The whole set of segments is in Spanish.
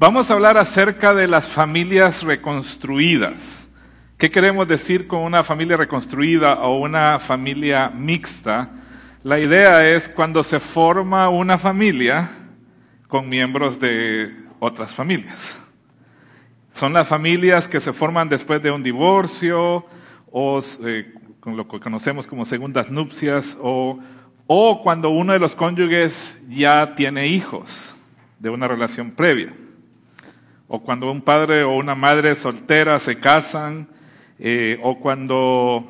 Vamos a hablar acerca de las familias reconstruidas. ¿Qué queremos decir con una familia reconstruida o una familia mixta? La idea es cuando se forma una familia con miembros de otras familias. Son las familias que se forman después de un divorcio o con lo que conocemos como segundas nupcias o cuando uno de los cónyuges ya tiene hijos de una relación previa. O cuando un padre o una madre soltera se casan, o cuando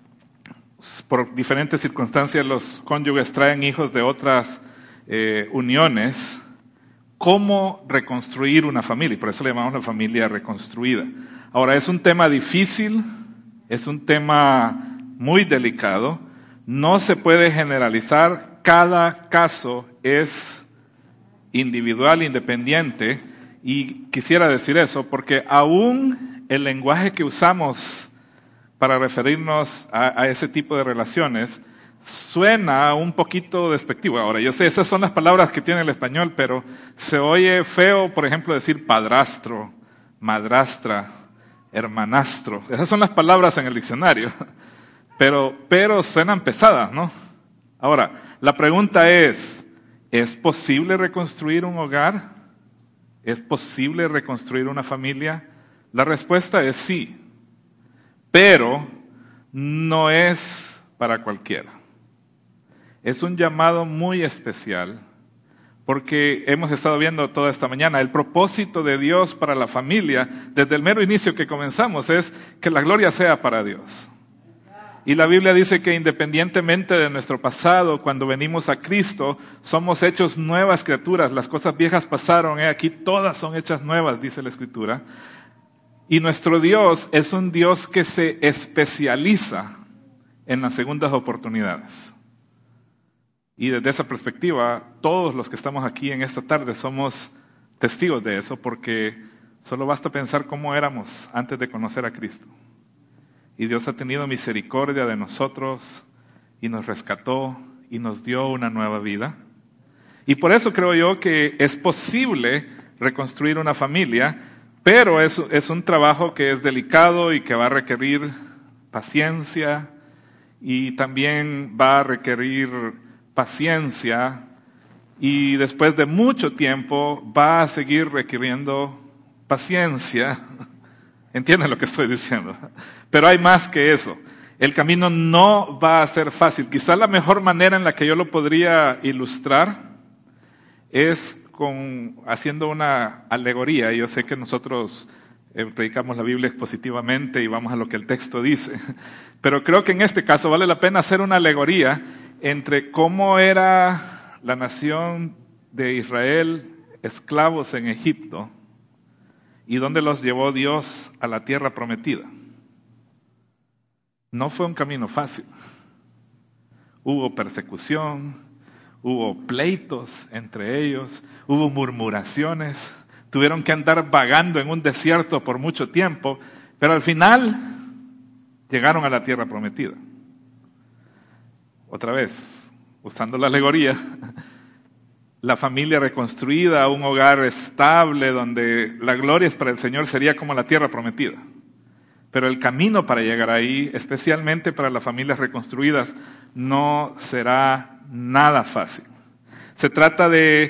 por diferentes circunstancias los cónyuges traen hijos de otras uniones. ¿Cómo reconstruir una familia? Y por eso le llamamos la familia reconstruida. Ahora, es un tema difícil, es un tema muy delicado, no se puede generalizar, cada caso es individual, independiente, y quisiera decir eso porque aún el lenguaje que usamos para referirnos a ese tipo de relaciones suena un poquito despectivo. Ahora, yo sé, esas son las palabras que tiene el español, pero se oye feo, por ejemplo, decir padrastro, madrastra, hermanastro. Esas son las palabras en el diccionario, pero suenan pesadas, ¿no? Ahora, la pregunta ¿es posible reconstruir un hogar? ¿Es posible reconstruir una familia? La respuesta es sí, pero no es para cualquiera. Es un llamado muy especial porque hemos estado viendo toda esta mañana el propósito de Dios para la familia, desde el mero inicio que comenzamos, es que la gloria sea para Dios. Y la Biblia dice que independientemente de nuestro pasado, cuando venimos a Cristo, somos hechos nuevas criaturas. Las cosas viejas pasaron, aquí todas son hechas nuevas, dice la Escritura. Y nuestro Dios es un Dios que se especializa en las segundas oportunidades. Y desde esa perspectiva, todos los que estamos aquí en esta tarde somos testigos de eso, porque solo basta pensar cómo éramos antes de conocer a Cristo. Y Dios ha tenido misericordia de nosotros y nos rescató y nos dio una nueva vida. Y por eso creo yo que es posible reconstruir una familia, pero es un trabajo que es delicado y que va a requerir paciencia y también va a requerir paciencia y después de mucho tiempo va a seguir requiriendo paciencia. ¿Entienden lo que estoy diciendo? Pero hay más que eso. El camino no va a ser fácil. Quizá la mejor manera en la que yo lo podría ilustrar es haciendo una alegoría. Yo sé que nosotros predicamos la Biblia expositivamente y vamos a lo que el texto dice. Pero creo que en este caso vale la pena hacer una alegoría entre cómo era la nación de Israel esclavos en Egipto y dónde los llevó Dios a la tierra prometida. No fue un camino fácil. Hubo persecución, hubo pleitos entre ellos, hubo murmuraciones, tuvieron que andar vagando en un desierto por mucho tiempo, pero al final llegaron a la tierra prometida. Otra vez, usando la alegoría, la familia reconstruida, un hogar estable donde la gloria es para el Señor sería como la tierra prometida. Pero el camino para llegar ahí, especialmente para las familias reconstruidas, no será nada fácil. Se trata de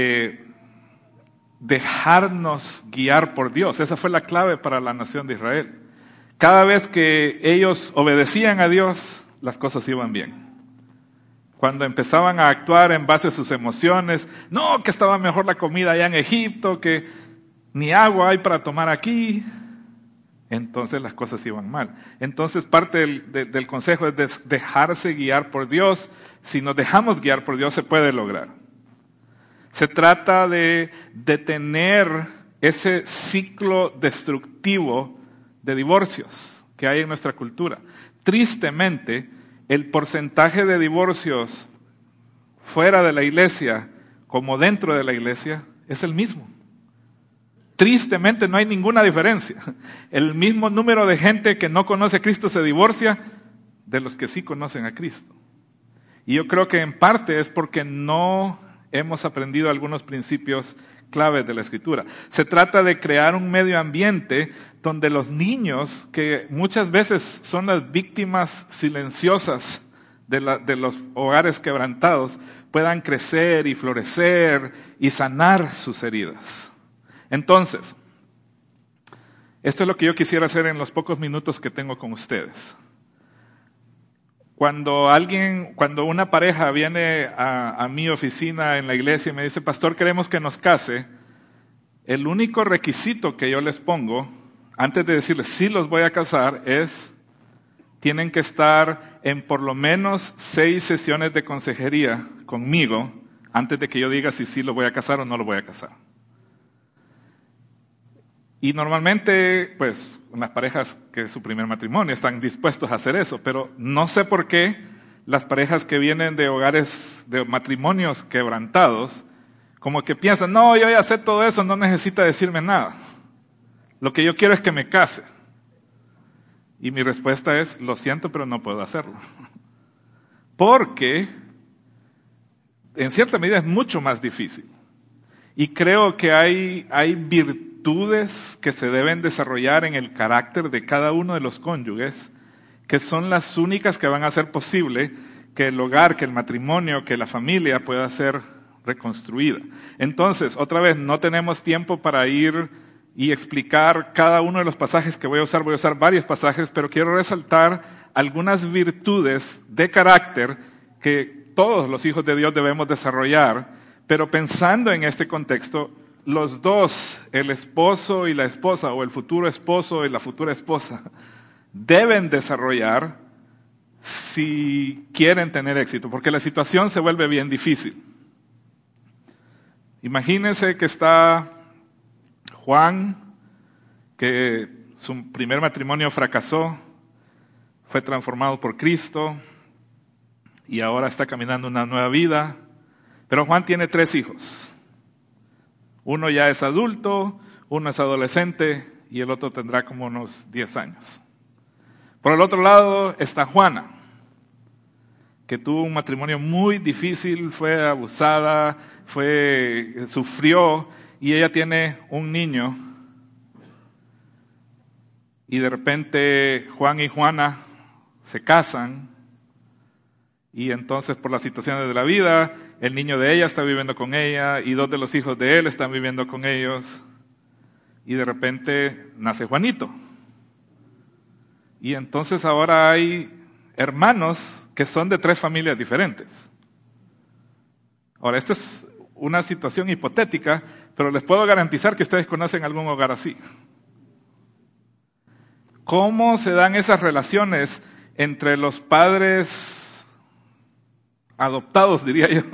dejarnos guiar por Dios. Esa fue la clave para la nación de Israel. Cada vez que ellos obedecían a Dios, las cosas iban bien. Cuando empezaban a actuar en base a sus emociones, no, que estaba mejor la comida allá en Egipto, que ni agua hay para tomar aquí, entonces las cosas iban mal. Entonces parte del consejo es dejarse guiar por Dios. Si nos dejamos guiar por Dios se puede lograr. Se trata de detener ese ciclo destructivo de divorcios que hay en nuestra cultura. Tristemente, el porcentaje de divorcios fuera de la iglesia como dentro de la iglesia es el mismo. Tristemente no hay ninguna diferencia. El mismo número de gente que no conoce a Cristo se divorcia de los que sí conocen a Cristo. Y yo creo que en parte es porque no hemos aprendido algunos principios claves de la Escritura. Se trata de crear un medio ambiente donde los niños, que muchas veces son las víctimas silenciosas de los hogares quebrantados, puedan crecer y florecer y sanar sus heridas. Entonces, esto es lo que yo quisiera hacer en los pocos minutos que tengo con ustedes. Cuando una pareja viene a mi oficina en la iglesia y me dice, pastor, queremos que nos case, el único requisito que yo les pongo, antes de decirles sí los voy a casar, es, tienen que estar en por lo menos 6 sesiones de consejería conmigo, antes de que yo diga si sí lo voy a casar o no lo voy a casar. Y normalmente, pues, las parejas que es su primer matrimonio están dispuestos a hacer eso, pero no sé por qué las parejas que vienen de hogares, de matrimonios quebrantados, como que piensan, no, yo ya sé todo eso, no necesita decirme nada. Lo que yo quiero es que me case. Y mi respuesta es, lo siento, pero no puedo hacerlo. Porque, en cierta medida, es mucho más difícil. Y creo que hay virtudes que se deben desarrollar en el carácter de cada uno de los cónyuges, que son las únicas que van a hacer posible que el hogar, que el matrimonio, que la familia pueda ser reconstruida. Entonces, otra vez, no tenemos tiempo para ir y explicar cada uno de los pasajes que voy a usar varios pasajes, pero quiero resaltar algunas virtudes de carácter que todos los hijos de Dios debemos desarrollar, pero pensando en este contexto, los dos, el esposo y la esposa, o el futuro esposo y la futura esposa, deben desarrollar si quieren tener éxito, porque la situación se vuelve bien difícil. Imagínense que está Juan, que su primer matrimonio fracasó, fue transformado por Cristo y ahora está caminando una nueva vida. Pero Juan tiene 3 hijos. Uno ya es adulto, uno es adolescente y el otro tendrá como unos 10 años. Por el otro lado está Juana, que tuvo un matrimonio muy difícil, fue abusada, sufrió, y ella tiene un niño. Y de repente Juan y Juana se casan, y entonces por las situaciones de la vida, el niño de ella está viviendo con ella, y 2 de los hijos de él están viviendo con ellos, y de repente nace Juanito. Y entonces ahora hay hermanos que son de 3 familias diferentes. Ahora, esta es una situación hipotética, pero les puedo garantizar que ustedes conocen algún hogar así. ¿Cómo se dan esas relaciones entre los padres adoptados, diría yo,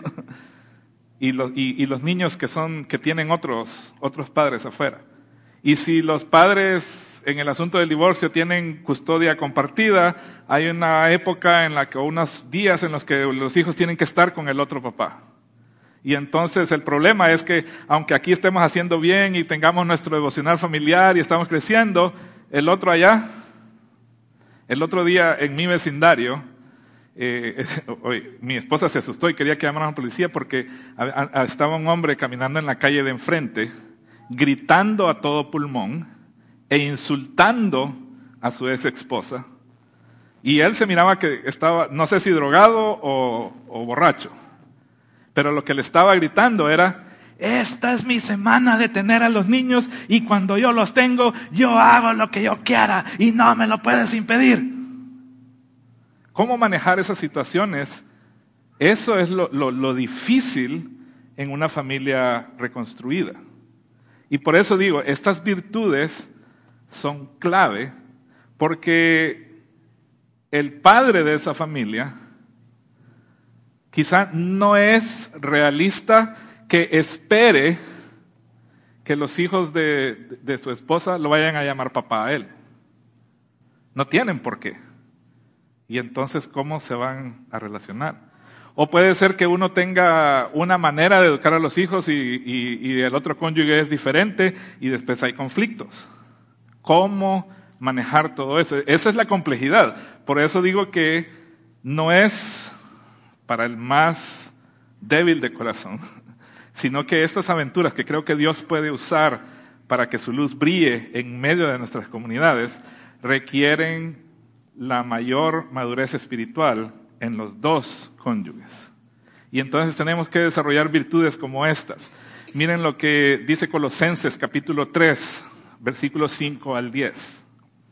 y los niños que tienen otros padres afuera? Y si los padres en el asunto del divorcio tienen custodia compartida, hay una época en la que, o unos días en los que los hijos tienen que estar con el otro papá. Y entonces el problema es que, aunque aquí estemos haciendo bien y tengamos nuestro devocional familiar y estamos creciendo, el otro día en mi vecindario, mi esposa se asustó y quería que llamara a la policía porque estaba un hombre caminando en la calle de enfrente, gritando a todo pulmón e insultando a su ex esposa. Y él se miraba que estaba, no sé si drogado o borracho, pero lo que le estaba gritando era: esta es mi semana de tener a los niños y cuando yo los tengo, yo hago lo que yo quiera y no me lo puedes impedir. ¿Cómo manejar esas situaciones? Eso es lo difícil en una familia reconstruida. Y por eso digo, estas virtudes son clave, porque el padre de esa familia quizá no es realista que espere que los hijos de su esposa lo vayan a llamar papá a él. No tienen por qué. Y entonces, ¿cómo se van a relacionar? O puede ser que uno tenga una manera de educar a los hijos y el otro cónyuge es diferente y después hay conflictos. ¿Cómo manejar todo eso? Esa es la complejidad. Por eso digo que no es para el más débil de corazón, sino que estas aventuras que creo que Dios puede usar para que su luz brille en medio de nuestras comunidades, requieren la mayor madurez espiritual en los dos cónyuges. Y entonces tenemos que desarrollar virtudes como estas. Miren lo que dice Colosenses capítulo 3, versículos 5 al 10.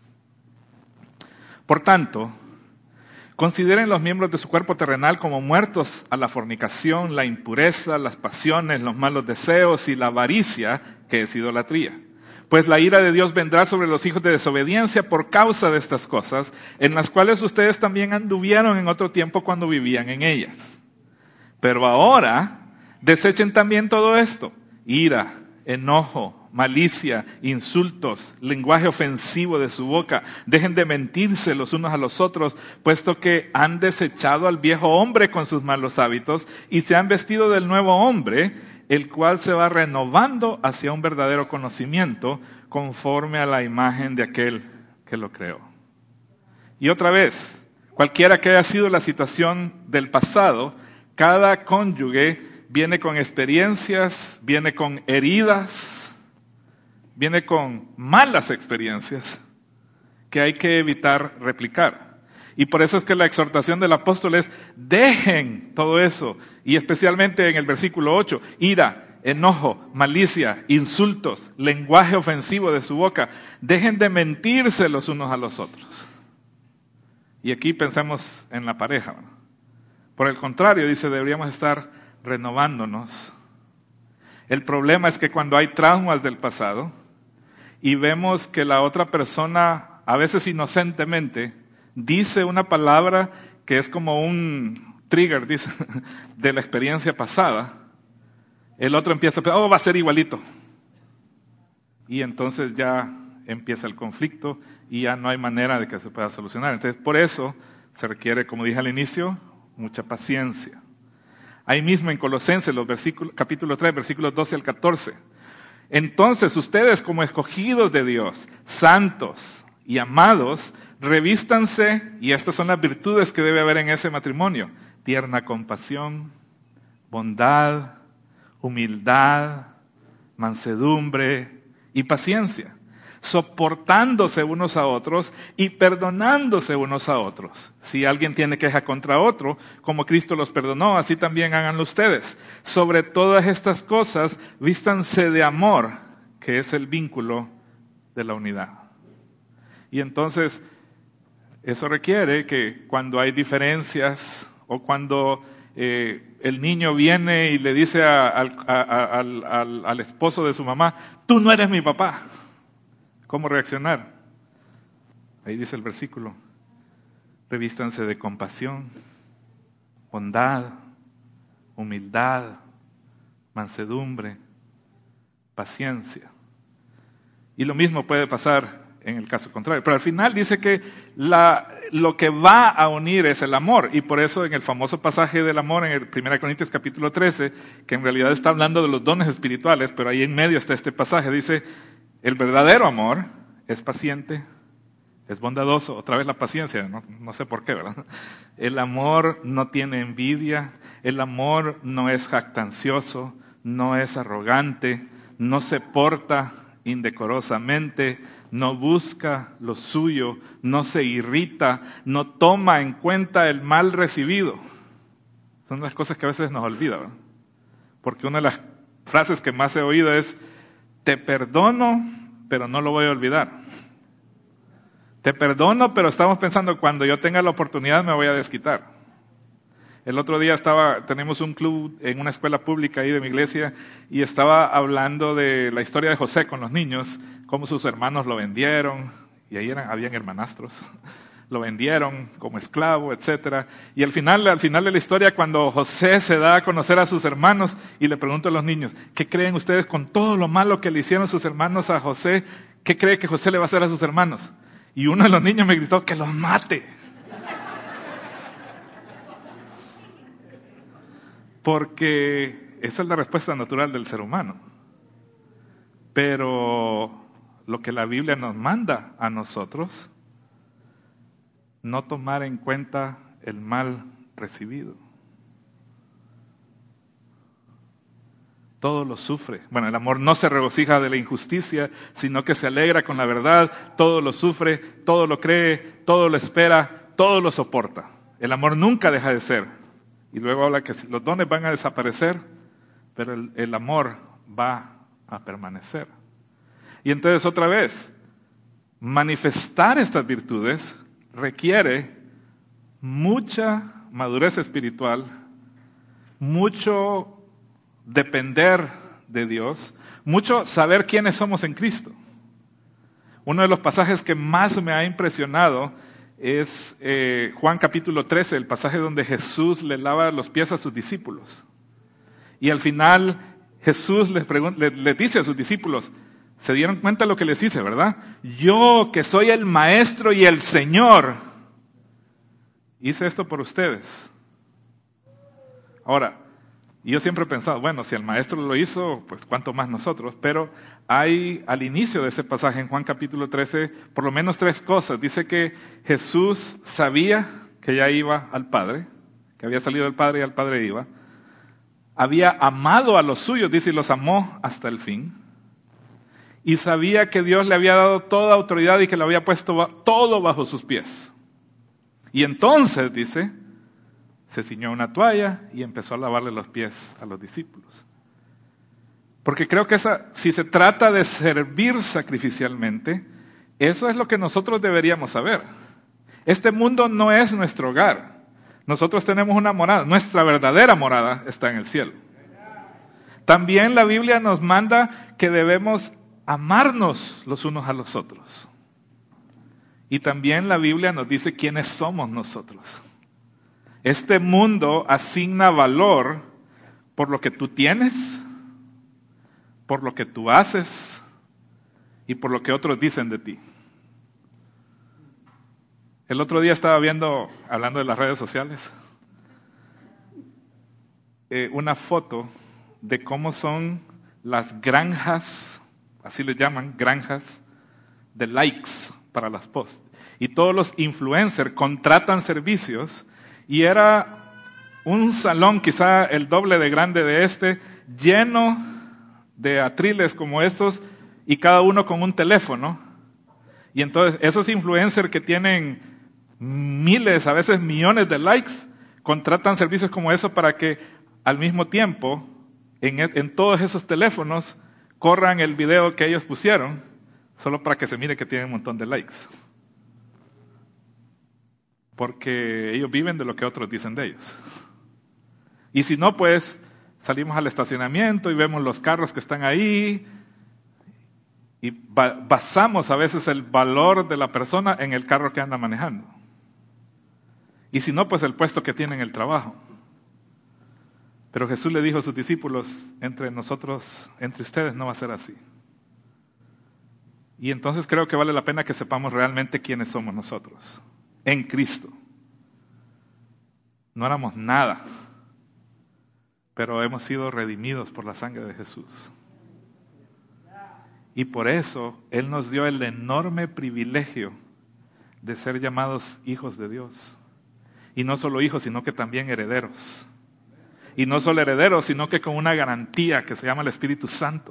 Por tanto, consideren los miembros de su cuerpo terrenal como muertos a la fornicación, la impureza, las pasiones, los malos deseos y la avaricia, que es idolatría. Pues la ira de Dios vendrá sobre los hijos de desobediencia por causa de estas cosas, en las cuales ustedes también anduvieron en otro tiempo cuando vivían en ellas. Pero ahora, desechen también todo esto: ira, enojo, malicia, insultos, lenguaje ofensivo de su boca. Dejen de mentirse los unos a los otros, puesto que han desechado al viejo hombre con sus malos hábitos y se han vestido del nuevo hombre, el cual se va renovando hacia un verdadero conocimiento conforme a la imagen de aquel que lo creó. Y otra vez, cualquiera que haya sido la situación del pasado, cada cónyuge viene con experiencias, viene con heridas, viene con malas experiencias que hay que evitar replicar. Y por eso es que la exhortación del apóstol es: dejen todo eso, y especialmente en el versículo 8, ira, enojo, malicia, insultos, lenguaje ofensivo de su boca. Dejen de mentirse los unos a los otros. Y aquí pensamos en la pareja. Por el contrario, dice, deberíamos estar renovándonos. El problema es que cuando hay traumas del pasado y vemos que la otra persona, a veces inocentemente, dice una palabra que es como un trigger, dice, de la experiencia pasada, el otro empieza a pensar: va a ser igualito. Y entonces ya empieza el conflicto y ya no hay manera de que se pueda solucionar. Entonces, por eso se requiere, como dije al inicio, mucha paciencia. Ahí mismo en Colosenses, capítulo 3, versículos 12 al 14. Entonces, ustedes como escogidos de Dios, santos y amados, revístanse, y estas son las virtudes que debe haber en ese matrimonio: tierna compasión, bondad, humildad, mansedumbre y paciencia, soportándose unos a otros y perdonándose unos a otros. Si alguien tiene queja contra otro, como Cristo los perdonó, así también háganlo ustedes. Sobre todas estas cosas, vístanse de amor, que es el vínculo de la unidad. Y entonces, eso requiere que cuando hay diferencias o cuando el niño viene y le dice al esposo de su mamá: tú no eres mi papá, ¿cómo reaccionar? Ahí dice el versículo: revístanse de compasión, bondad, humildad, mansedumbre, paciencia. Y lo mismo puede pasar en el caso contrario. Pero al final dice que lo que va a unir es el amor. Y por eso en el famoso pasaje del amor, en el 1 Corintios capítulo 13, que en realidad está hablando de los dones espirituales, pero ahí en medio está este pasaje, dice: el verdadero amor es paciente, es bondadoso. Otra vez la paciencia, no sé por qué, ¿verdad? El amor no tiene envidia, el amor no es jactancioso, no es arrogante, no se porta indecorosamente, no busca lo suyo, no se irrita, no toma en cuenta el mal recibido. Son las cosas que a veces nos olvidan, ¿verdad? Porque una de las frases que más he oído es: te perdono, pero no lo voy a olvidar. Te perdono, pero estamos pensando: cuando yo tenga la oportunidad me voy a desquitar. El otro día tenemos un club en una escuela pública ahí de mi iglesia, y estaba hablando de la historia de José con los niños, cómo sus hermanos lo vendieron, y ahí habían hermanastros, lo vendieron como esclavo, etcétera. Y al final de la historia, cuando José se da a conocer a sus hermanos, y le pregunto a los niños: ¿qué creen ustedes con todo lo malo que le hicieron sus hermanos a José? ¿Qué cree que José le va a hacer a sus hermanos? Y uno de los niños me gritó: que los mate. Porque esa es la respuesta natural del ser humano. Pero lo que la Biblia nos manda a nosotros: no tomar en cuenta el mal recibido. todo lo sufre. Bueno, el amor no se regocija de la injusticia, sino que se alegra con la verdad, todo lo sufre, todo lo cree, todo lo espera, todo lo soporta. El amor nunca deja de ser. Y luego habla que los dones van a desaparecer, pero el amor va a permanecer. Y entonces otra vez, manifestar estas virtudes requiere mucha madurez espiritual, mucho depender de Dios, mucho saber quiénes somos en Cristo. Uno de los pasajes que más me ha impresionado es Juan capítulo 13, el pasaje donde Jesús le lava los pies a sus discípulos. Y al final Jesús les dice a sus discípulos, se dieron cuenta de lo que les dice, ¿verdad? Yo, que soy el Maestro y el Señor, hice esto por ustedes. Ahora, yo siempre he pensado, bueno, si el Maestro lo hizo, pues cuánto más nosotros. Pero hay al inicio de ese pasaje en Juan capítulo 13, por lo menos 3 cosas. Dice que Jesús sabía que ya iba al Padre, que había salido del Padre y al Padre iba. Había amado a los suyos, dice, y los amó hasta el fin. Y sabía que Dios le había dado toda autoridad y que le había puesto todo bajo sus pies. Y entonces, dice, se ciñó una toalla y empezó a lavarle los pies a los discípulos. Porque creo que si se trata de servir sacrificialmente, eso es lo que nosotros deberíamos saber. Este mundo no es nuestro hogar. Nosotros tenemos una morada. Nuestra verdadera morada está en el cielo. También la Biblia nos manda que debemos amarnos los unos a los otros. Y también la Biblia nos dice quiénes somos nosotros. Este mundo asigna valor por lo que tú tienes, por lo que tú haces y por lo que otros dicen de ti. El otro día estaba viendo, hablando de las redes sociales, una foto de cómo son las granjas, así les llaman, granjas de likes para las posts. Y todos los influencers contratan servicios y era un salón quizá el doble de grande de lleno de atriles como estos y cada uno con un teléfono. Y entonces esos influencers que tienen miles, a veces millones de likes, contratan servicios como eso para que al mismo tiempo en todos esos teléfonos corran el video que ellos pusieron, solo para que se mire que tienen un montón de likes. Porque ellos viven de lo que otros dicen de ellos. Y si no, pues salimos al estacionamiento y vemos los carros que están ahí y basamos a veces el valor de la persona en el carro que anda manejando. Y si no, pues el puesto que tiene en el trabajo. Pero Jesús le dijo a sus discípulos, entre nosotros, entre ustedes no va a ser así. Y entonces creo que vale la pena que sepamos realmente quiénes somos nosotros. En Cristo. No éramos nada, pero hemos sido redimidos por la sangre de Jesús. Y por eso Él nos dio el enorme privilegio de ser llamados hijos de Dios. Y no solo hijos, sino que también herederos. Y no solo herederos, sino que con una garantía que se llama el Espíritu Santo.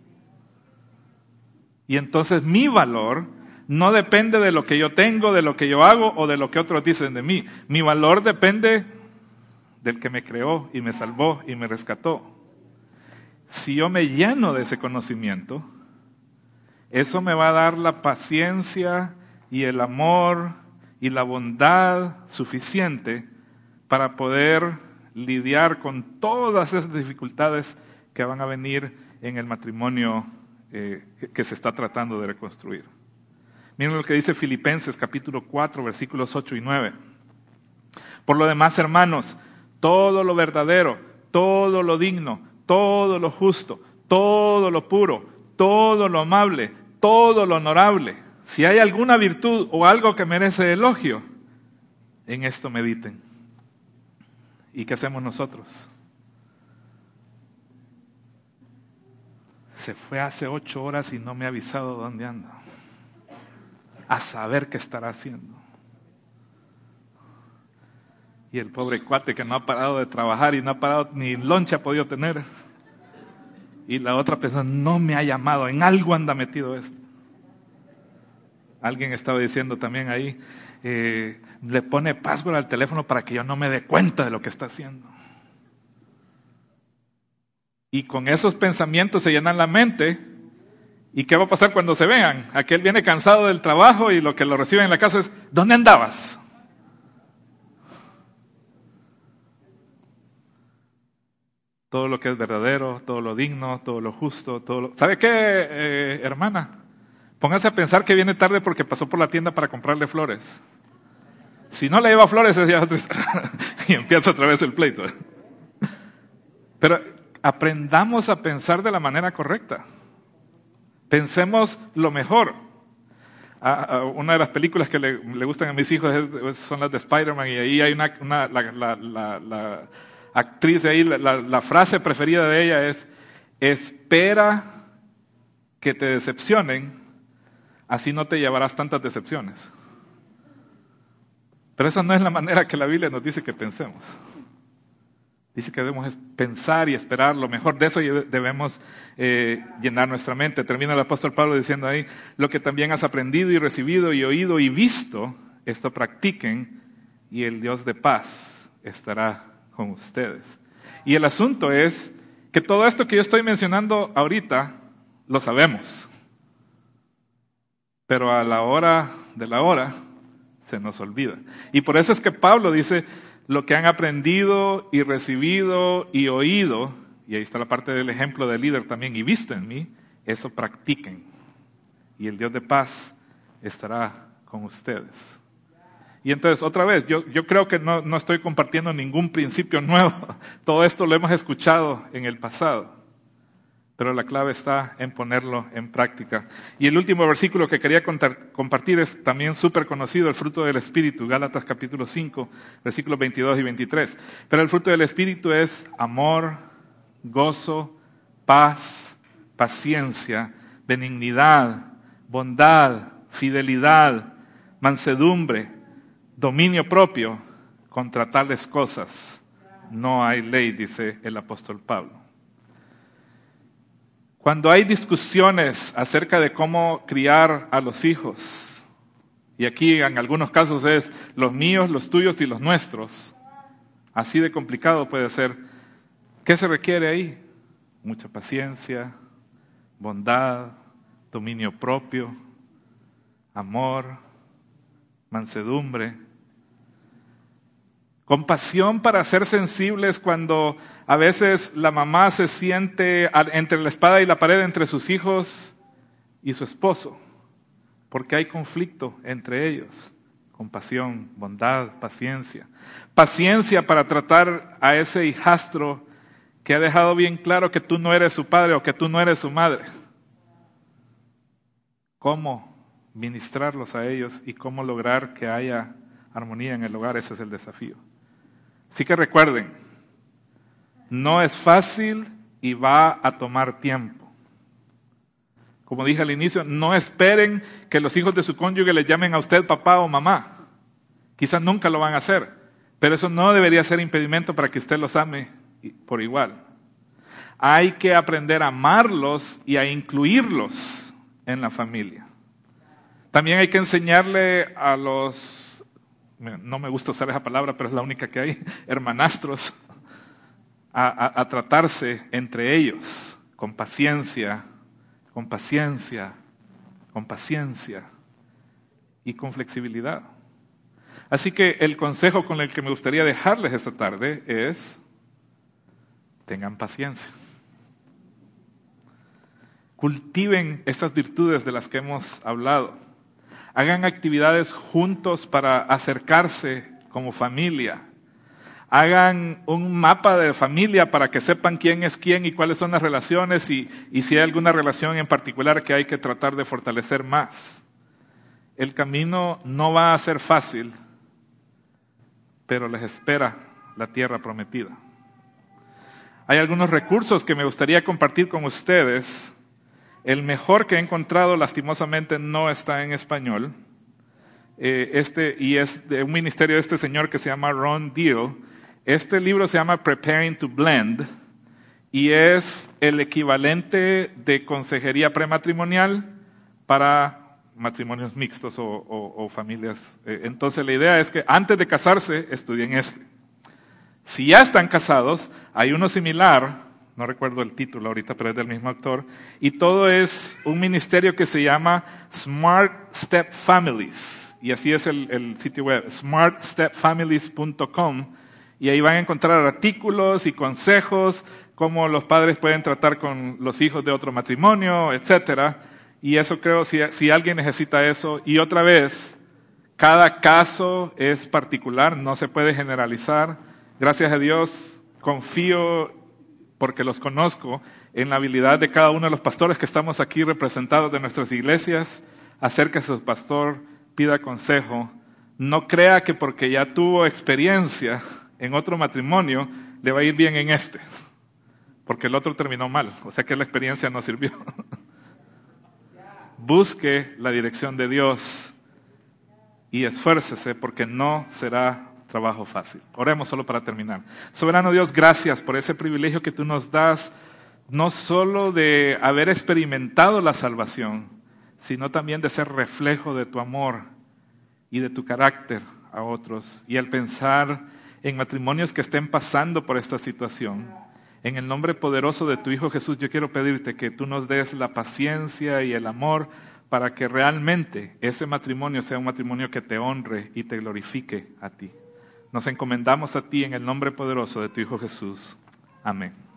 Y entonces mi valor no depende de lo que yo tengo, de lo que yo hago o de lo que otros dicen de mí. Mi valor depende del que me creó y me salvó y me rescató. Si yo me lleno de ese conocimiento, eso me va a dar la paciencia y el amor y la bondad suficiente para poder lidiar con todas esas dificultades que van a venir en el matrimonio que se está tratando de reconstruir. Miren lo que dice Filipenses capítulo 4, versículos 8 y 9. Por lo demás, hermanos, todo lo verdadero, todo lo digno, todo lo justo, todo lo puro, todo lo amable, todo lo honorable, si hay alguna virtud o algo que merece elogio, en esto mediten. ¿Y qué hacemos nosotros? Se fue hace 8 horas y no me ha avisado dónde anda. A saber qué estará haciendo. Y el pobre cuate que no ha parado de trabajar y no ha parado, ni lonche ha podido tener. Y la otra persona no me ha llamado, en algo anda metido esto. Alguien estaba diciendo también ahí, le pone password al teléfono para que yo no me dé cuenta de lo que está haciendo. Y con esos pensamientos se llenan la mente. ¿Y qué va a pasar cuando se vean? Aquel viene cansado del trabajo y lo que lo recibe en la casa es, ¿dónde andabas? Todo lo que es verdadero, todo lo digno, todo lo justo, ¿Sabe qué, hermana? Póngase a pensar que viene tarde porque pasó por la tienda para comprarle flores. Si no le lleva flores, es ya y empieza otra vez el pleito. Pero aprendamos a pensar de la manera correcta. Pensemos lo mejor. Una de las películas que le gustan a mis hijos son las de Spider-Man, y ahí hay la actriz de ahí, la frase preferida de ella es: espera que te decepcionen, así no te llevarás tantas decepciones. Pero esa no es la manera que la Biblia nos dice que pensemos. Dice que debemos pensar y esperar lo mejor. De eso debemos llenar nuestra mente. Termina el apóstol Pablo diciendo ahí: lo que también has aprendido y recibido y oído y visto, esto practiquen, y el Dios de paz estará con ustedes. Y el asunto es que todo esto que yo estoy mencionando ahorita lo sabemos, pero a la hora de la hora se nos olvida. Y por eso es que Pablo dice: lo que han aprendido y recibido y oído, y ahí está la parte del ejemplo del líder también, y visto en mí, eso practiquen, y el Dios de paz estará con ustedes. Y entonces, otra vez, yo creo que no estoy compartiendo ningún principio nuevo. Todo esto lo hemos escuchado en el pasado. Pero la clave está en ponerlo en práctica. Y el último versículo que quería compartir es también súper conocido, el fruto del Espíritu, Gálatas capítulo 5, versículos 22 y 23. Pero el fruto del Espíritu es amor, gozo, paz, paciencia, benignidad, bondad, fidelidad, mansedumbre, dominio propio. Contra tales cosas no hay ley, dice el apóstol Pablo. Cuando hay discusiones acerca de cómo criar a los hijos, y aquí en algunos casos es los míos, los tuyos y los nuestros, así de complicado puede ser, ¿qué se requiere ahí? Mucha paciencia, bondad, dominio propio, amor, mansedumbre, compasión para ser sensibles cuando a veces la mamá se siente entre la espada y la pared entre sus hijos y su esposo, porque hay conflicto entre ellos. Compasión, bondad, paciencia. Paciencia para tratar a ese hijastro que ha dejado bien claro que tú no eres su padre o que tú no eres su madre. ¿Cómo ministrarlos a ellos y cómo lograr que haya armonía en el hogar? Ese es el desafío. Así que recuerden, no es fácil y va a tomar tiempo. Como dije al inicio, no esperen que los hijos de su cónyuge le llamen a usted papá o mamá. Quizás nunca lo van a hacer, pero eso no debería ser impedimento para que usted los ame por igual. Hay que aprender a amarlos y a incluirlos en la familia. También hay que enseñarle a los, no me gusta usar esa palabra, pero es la única que hay, hermanastros, a tratarse entre ellos con paciencia, con paciencia, con paciencia y con flexibilidad. Así que el consejo con el que me gustaría dejarles esta tarde es: tengan paciencia. Cultiven estas virtudes de las que hemos hablado. Hagan actividades juntos para acercarse como familia. Hagan un mapa de familia para que sepan quién es quién y cuáles son las relaciones y si hay alguna relación en particular que hay que tratar de fortalecer más. El camino no va a ser fácil, pero les espera la tierra prometida. Hay algunos recursos que me gustaría compartir con ustedes. El mejor que he encontrado, lastimosamente, no está en español. Y es de un ministerio de este señor que se llama Ron Deal. Este libro se llama Preparing to Blend. y es el equivalente de consejería prematrimonial para matrimonios mixtos o familias. Entonces la idea es que antes de casarse estudien este. Si ya están casados, hay uno similar, no recuerdo el título ahorita, pero es del mismo autor, y todo es un ministerio que se llama Smart Step Families, y así es el sitio web, smartstepfamilies.com, y ahí van a encontrar artículos y consejos, cómo los padres pueden tratar con los hijos de otro matrimonio, etcétera. Y eso creo, si alguien necesita eso, y otra vez, cada caso es particular, no se puede generalizar. Gracias a Dios, confío, porque los conozco, en la habilidad de cada uno de los pastores que estamos aquí representados de nuestras iglesias. Acérquese a su pastor, pida consejo. No crea que porque ya tuvo experiencia en otro matrimonio, le va a ir bien en este, porque el otro terminó mal, o sea que la experiencia no sirvió. Busque la dirección de Dios y esfuércese, porque no será trabajo fácil. Oremos solo para terminar. Soberano Dios, gracias por ese privilegio que tú nos das, no solo de haber experimentado la salvación, sino también de ser reflejo de tu amor y de tu carácter a otros. Y al pensar en matrimonios que estén pasando por esta situación, en el nombre poderoso de tu Hijo Jesús, yo quiero pedirte que tú nos des la paciencia y el amor para que realmente ese matrimonio sea un matrimonio que te honre y te glorifique a ti. Nos encomendamos a ti en el nombre poderoso de tu Hijo Jesús. Amén.